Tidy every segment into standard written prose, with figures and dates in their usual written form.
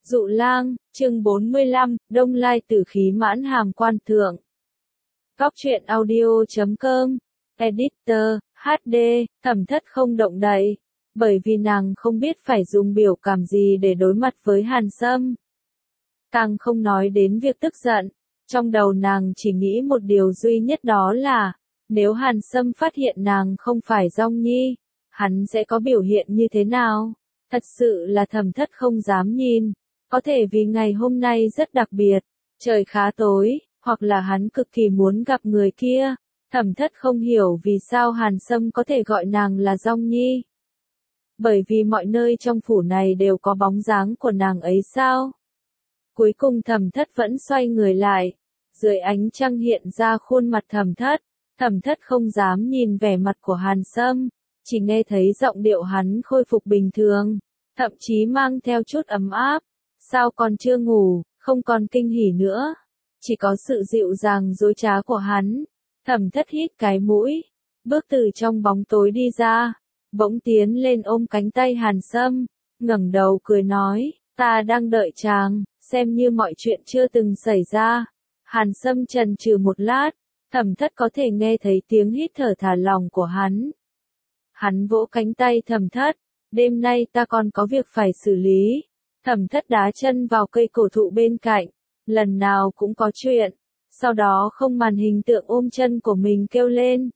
Dụ lang, chương 45, Đông Lai tử khí mãn hàm quan thượng. Góc truyện audio.com, Editor, HD, Thẩm Thất không động đậy, bởi vì nàng không biết phải dùng biểu cảm gì để đối mặt với Hàn Sâm. Càng không nói đến việc tức giận, trong đầu nàng chỉ nghĩ một điều duy nhất, đó là, nếu Hàn Sâm phát hiện nàng không phải Dong Nhi, hắn sẽ có biểu hiện như thế nào? Thật sự là Thẩm Thất không dám nhìn. Có thể vì ngày hôm nay rất đặc biệt, trời khá tối, hoặc là hắn cực kỳ muốn gặp người kia. Thẩm Thất không hiểu vì sao Hàn Sâm có thể gọi nàng là Dong Nhi. Bởi vì mọi nơi trong phủ này đều có bóng dáng của nàng ấy sao? Cuối cùng Thẩm Thất vẫn xoay người lại, dưới ánh trăng hiện ra khuôn mặt Thẩm Thất không dám nhìn vẻ mặt của Hàn Sâm, chỉ nghe thấy giọng điệu hắn khôi phục bình thường, thậm chí mang theo chút ấm áp. Sao còn chưa ngủ, không còn kinh hỉ nữa, chỉ có sự dịu dàng dối trá của hắn. Thẩm Thất hít cái mũi, bước từ trong bóng tối đi ra, bỗng tiến lên ôm cánh tay Hàn Sâm, ngẩng đầu cười nói, ta đang đợi chàng, xem như mọi chuyện chưa từng xảy ra. Hàn Sâm chần chừ một lát, Thẩm Thất có thể nghe thấy tiếng hít thở thả lỏng của hắn. Hắn vỗ cánh tay Thẩm Thất, đêm nay ta còn có việc phải xử lý. Thẩm Thất đá chân vào cây cổ thụ bên cạnh, lần nào cũng có chuyện, sau đó không màn hình tượng ôm chân của mình kêu lên.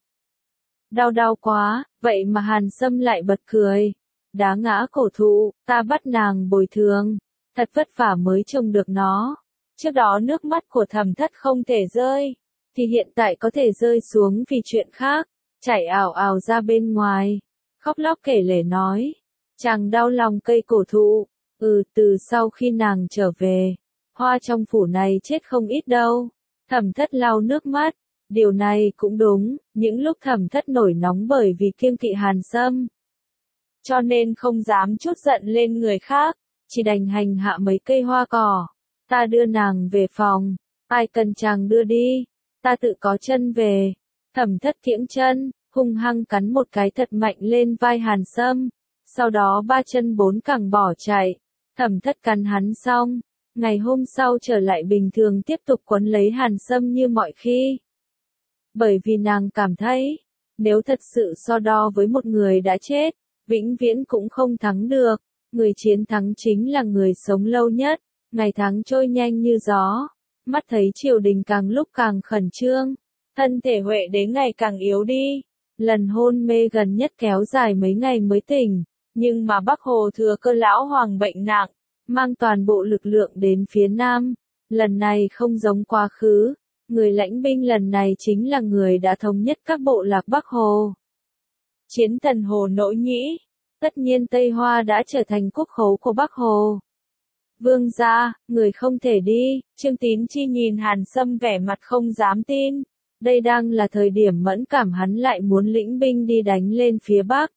Đau quá, vậy mà Hàn Sâm lại bật cười. Đá ngã cổ thụ, ta bắt nàng bồi thường, thật vất vả mới trông được nó. Trước đó nước mắt của Thẩm Thất không thể rơi, thì hiện tại có thể rơi xuống vì chuyện khác, chảy ào ào ra bên ngoài. Khóc lóc kể lể nói, chàng đau lòng cây cổ thụ. Từ sau khi nàng trở về, hoa trong phủ này chết không ít đâu. Thẩm Thất lau nước mắt, điều này cũng đúng, những lúc Thẩm Thất nổi nóng bởi vì kiêng kỵ Hàn Sâm, cho nên không dám trút giận lên người khác, chỉ đành hành hạ mấy cây hoa cỏ. Ta đưa nàng về phòng, ai cần chàng đưa đi, ta tự có chân về. Thẩm Thất kiễng chân, hung hăng cắn một cái thật mạnh lên vai Hàn Sâm, sau đó ba chân bốn cẳng bỏ chạy. Thẩm Thất cắn hắn xong, ngày hôm sau trở lại bình thường tiếp tục quấn lấy Hàn Sâm như mọi khi. Bởi vì nàng cảm thấy, nếu thật sự so đo với một người đã chết, vĩnh viễn cũng không thắng được, người chiến thắng chính là người sống lâu nhất. Ngày tháng trôi nhanh như gió, mắt thấy triều đình càng lúc càng khẩn trương, thân thể Huệ Đế ngày càng yếu đi, lần hôn mê gần nhất kéo dài mấy ngày mới tỉnh. Nhưng mà Bắc Hồ thừa cơ lão hoàng bệnh nặng, mang toàn bộ lực lượng đến phía Nam. Lần này không giống quá khứ, người lãnh binh lần này chính là người đã thống nhất các bộ lạc Bắc Hồ. Chiến thần Hồ Nỗ Nhĩ, tất nhiên Tây Hoa đã trở thành quốc khố của Bắc Hồ. Vương gia, người không thể đi. Trương Tín Chi nhìn Hàn Sâm vẻ mặt không dám tin. Đây đang là thời điểm mẫn cảm, hắn lại muốn lĩnh binh đi đánh lên phía Bắc.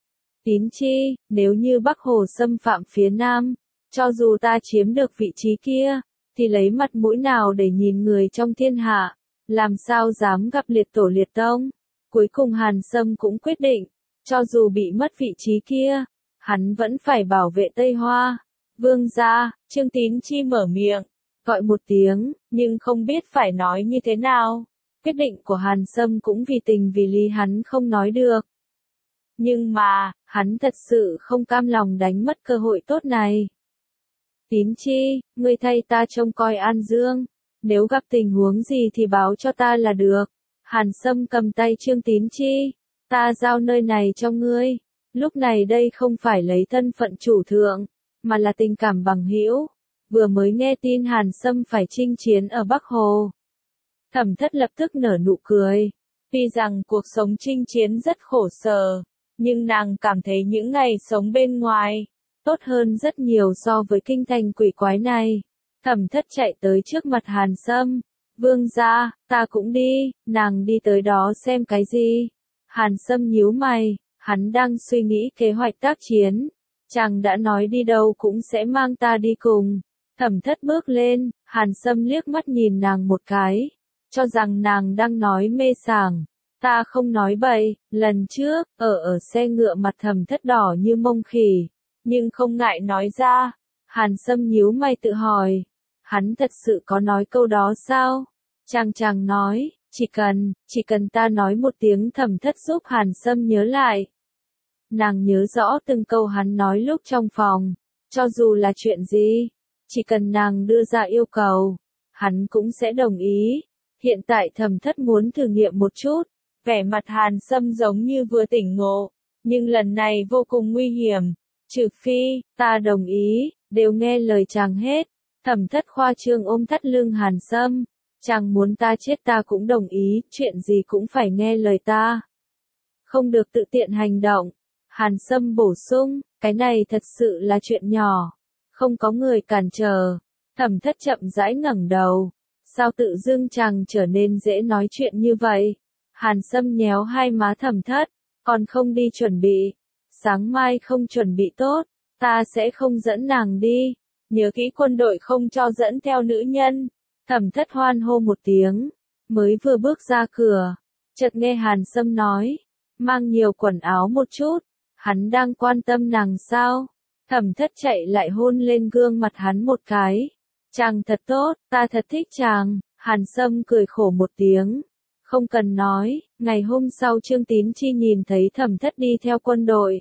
Tín Chi, nếu như Bắc Hồ xâm phạm phía Nam, cho dù ta chiếm được vị trí kia, thì lấy mặt mũi nào để nhìn người trong thiên hạ, làm sao dám gặp liệt tổ liệt tông. Cuối cùng Hàn Sâm cũng quyết định, cho dù bị mất vị trí kia, hắn vẫn phải bảo vệ Tây Hoa. Vương gia, Trương Tín Chi mở miệng, gọi một tiếng, nhưng không biết phải nói như thế nào. Quyết định của Hàn Sâm cũng vì tình vì lý hắn không nói được. Nhưng mà, hắn thật sự không cam lòng đánh mất cơ hội tốt này. Tín Chi, ngươi thay ta trông coi An Dương, nếu gặp tình huống gì thì báo cho ta là được. Hàn Sâm cầm tay Trương Tín Chi, ta giao nơi này cho ngươi. Lúc này đây không phải lấy thân phận chủ thượng, mà là tình cảm bằng hữu. Vừa mới nghe tin Hàn Sâm phải chinh chiến ở Bắc Hồ, Thẩm Thất lập tức nở nụ cười. Tuy rằng cuộc sống chinh chiến rất khổ sở, nhưng nàng cảm thấy những ngày sống bên ngoài tốt hơn rất nhiều so với kinh thành quỷ quái này. Thẩm Thất chạy tới trước mặt Hàn Sâm, vương gia, ta cũng đi. Nàng đi tới đó xem cái gì? Hàn Sâm nhíu mày, hắn đang suy nghĩ kế hoạch tác chiến. Chàng đã nói đi đâu cũng sẽ mang ta đi cùng. Thẩm Thất bước lên, Hàn Sâm liếc mắt nhìn nàng một cái, cho rằng nàng đang nói mê sảng. Ta không nói bậy, lần trước, ở xe ngựa mặt Thẩm Thất đỏ như mông khỉ, nhưng không ngại nói ra. Hàn Sâm nhíu mày tự hỏi, hắn thật sự có nói câu đó sao? Chàng nói, chỉ cần ta nói một tiếng. Thẩm Thất giúp Hàn Sâm nhớ lại. Nàng nhớ rõ từng câu hắn nói lúc trong phòng, cho dù là chuyện gì, chỉ cần nàng đưa ra yêu cầu, hắn cũng sẽ đồng ý. Hiện tại Thẩm Thất muốn thử nghiệm một chút, vẻ mặt Hàn Sâm giống như vừa tỉnh ngộ, nhưng lần này vô cùng nguy hiểm, trừ phi, ta đồng ý, đều nghe lời chàng hết. Thẩm Thất khoa trương ôm thắt lưng Hàn Sâm, chàng muốn ta chết ta cũng đồng ý, chuyện gì cũng phải nghe lời ta. Không được tự tiện hành động. Hàn Sâm bổ sung, cái này thật sự là chuyện nhỏ, không có người cản trở. Thẩm Thất chậm rãi ngẩng đầu, sao tự dưng chàng trở nên dễ nói chuyện như vậy? Hàn Sâm nhéo hai má Thẩm Thất, còn không đi chuẩn bị. Sáng mai không chuẩn bị tốt, ta sẽ không dẫn nàng đi. Nhớ kỹ quân đội không cho dẫn theo nữ nhân. Thẩm Thất hoan hô một tiếng, mới vừa bước ra cửa, chợt nghe Hàn Sâm nói, mang nhiều quần áo một chút. Hắn đang quan tâm nàng sao? Thẩm Thất chạy lại hôn lên gương mặt hắn một cái. Chàng thật tốt, ta thật thích chàng. Hàn Sâm cười khổ một tiếng. Không cần nói, ngày hôm sau Trương Tín Chi nhìn thấy Thẩm Thất đi theo quân đội.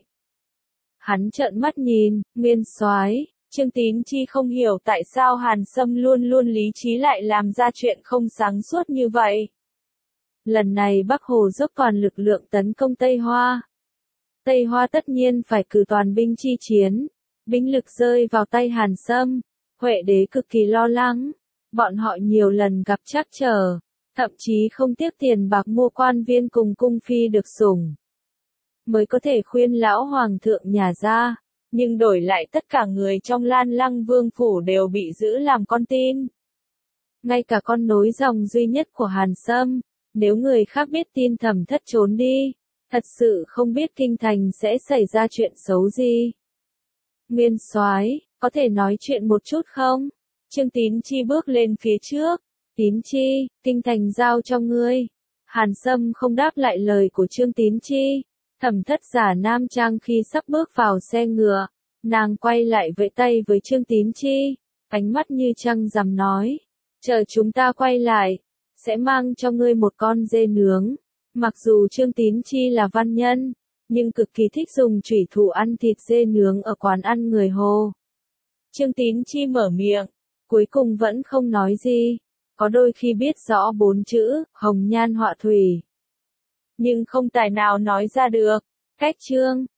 Hắn trợn mắt nhìn, Nguyên soái. Trương Tín Chi không hiểu tại sao Hàn Sâm luôn luôn lý trí lại làm ra chuyện không sáng suốt như vậy. Lần này Bắc Hồ dốc toàn lực lượng tấn công Tây Hoa. Tây Hoa tất nhiên phải cử toàn binh chi chiến. Binh lực rơi vào tay Hàn Sâm. Huệ đế cực kỳ lo lắng. Bọn họ nhiều lần gặp trắc trở. Thậm chí không tiếc tiền bạc mua quan viên cùng cung phi được sủng. Mới có thể khuyên lão hoàng thượng nhà ra. Nhưng đổi lại tất cả người trong Lan Lăng Vương phủ đều bị giữ làm con tin. Ngay cả con nối dòng duy nhất của Hàn Sâm. Nếu người khác biết tin Thẩm Thất trốn đi, thật sự không biết kinh thành sẽ xảy ra chuyện xấu gì. Nguyên soái, có thể nói chuyện một chút không? Trương Tín Chi bước lên phía trước. Tín Chi, kinh thành giao cho ngươi. Hàn Sâm không đáp lại lời của Trương Tín Chi. Thẩm Thất giả nam trang khi sắp bước vào xe ngựa. Nàng quay lại vẫy tay với Trương Tín Chi. Ánh mắt như trăng rằm nói. Chờ chúng ta quay lại, sẽ mang cho ngươi một con dê nướng. Mặc dù Trương Tín Chi là văn nhân, nhưng cực kỳ thích dùng chủy thủ ăn thịt dê nướng ở quán ăn người Hồ. Trương Tín Chi mở miệng, cuối cùng vẫn không nói gì. Có đôi khi biết rõ 4 chữ, hồng nhan họa thủy. Nhưng không tài nào nói ra được. Cách chương.